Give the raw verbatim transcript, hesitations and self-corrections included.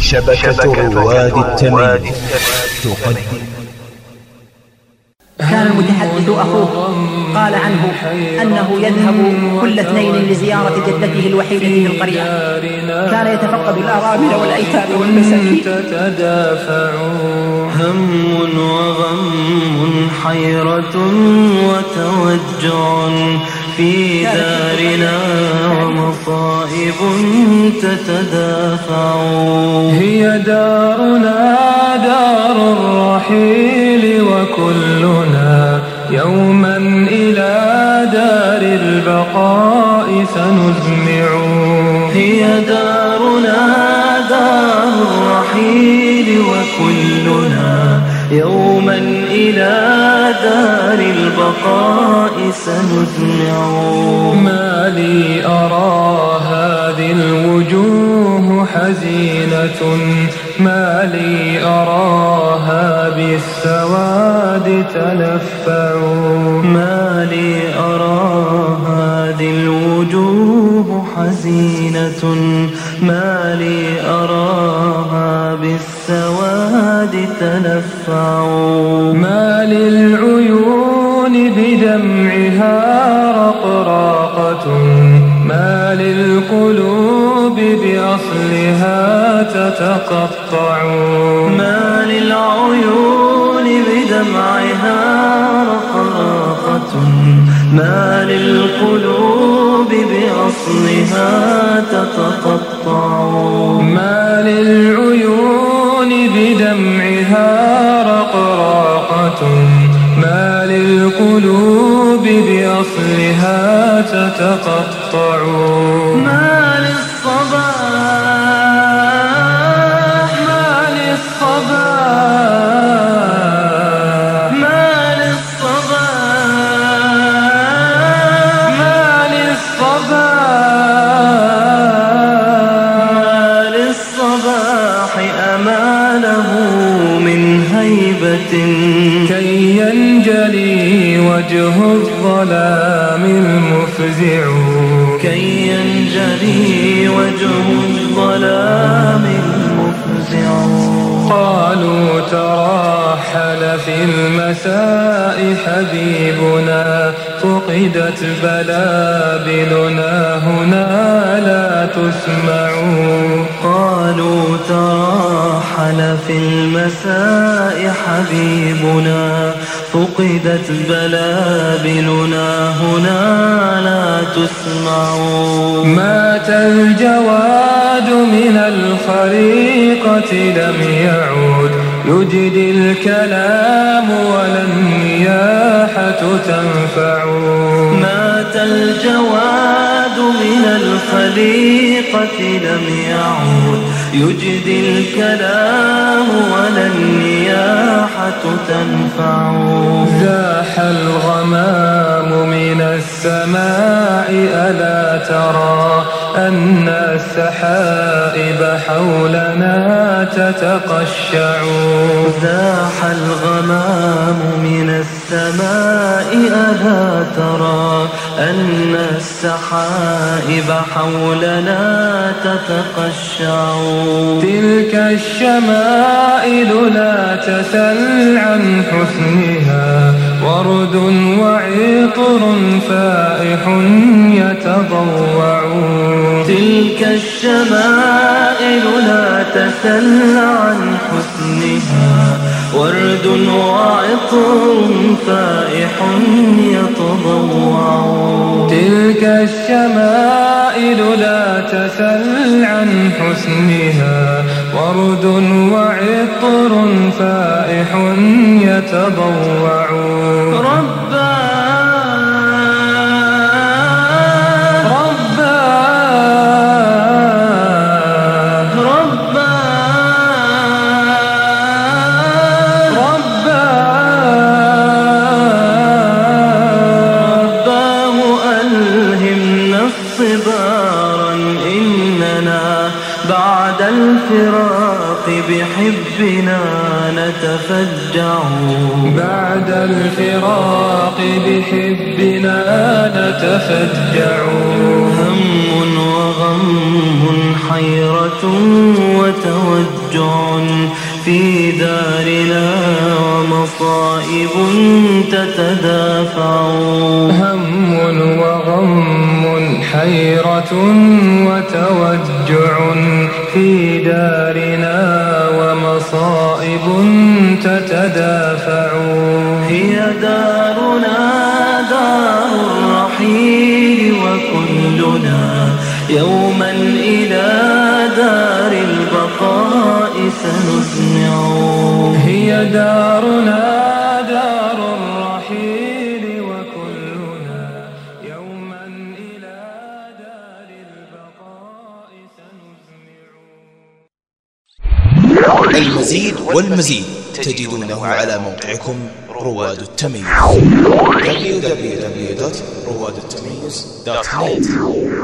شبكة رواد التميم تقدم. كان المتحدث أخوه قال عنه أنه يذهب كل اثنين لزيارة جدته الوحيدة في القرية. كان يتفقد الأرامل والأيتام والمساكين. تتدافع هم وغم حيرة وتوجع في دارنا ومصائب تتدافع. هي دارنا دار الرحيل وكلنا يوما إلى دار البقاء سنزمع. هي دارنا دار الرحيل وكلنا يوما إلى دار البقاء سنزمع. ما لي أرى هذه الوجوه حزينة، ما لي أراها بالسواد تلفع. ما لي أرى هذه الوجوه حزينة، ما لي أراها بالسواد تلفع. ما للعيون بدمعها رقراقة، ما للقلوب بأصلها تتقطع. ما للعيون بدمعها رقراقة، ما للقلوب بأصلها تتقطع. ما للعيون بدمعها رقراقة، ما للقلوب بأصلها تتقطع. ما للصباح ما للصباح ما للصباح ما للصباح ما للصباح أماله من هيبة كي ينجلي وجه الظلام المفزع. كي ينجلي وجه الظلام المفزع. قالوا ترحل في المساء حبيبنا، فقدت بلابلنا هنا لا تسمع. قالوا ترحل في المساء حبيبنا، فقدت بلابلنا هنا لا تسمع. مات الجواد من الخريقة لم يعود، يجدي الكلام ولا النياحة تنفع. مات الجواد من الخليقة لم يعود، يجدي الكلام ولا النياحة تنفع. زاح الغمام من السماء ألا ترى أن السحائب حولنا تتقشع. زاح الغمام من السماء ألا ترى أن السحائب حولنا تتقشع. تلك الشمائل لا تسل عن حسنها، ورد وعطر فائح يتضوع. تلك الشمائل لا تسل عن حسنها، ورد وعطر فائح يتضوع. تلك الشمائل لا تسل عن حسنها، ورد وعطر فائح يتضوع. ربا بعد الفراق بحبنا نتفجع. بعد الفراق بحبنا نتفجع. هم وغم حيرة وتوجع. توجع في دارنا ومصائب تتدافع هم وغم حيرة وتوجع في دارنا ومصائب تتدافع هي دارنا دار الرحيل وكلنا يوما إلى دار البقاء سنسمع هي دارنا دار الرحيل وكلنا يوما إلى دار البقاء سنسمع. المزيد والمزيد تجدونه على موقعكم رواد التميز دبليو دبليو دبليو دوت رواد التميز دوت نت.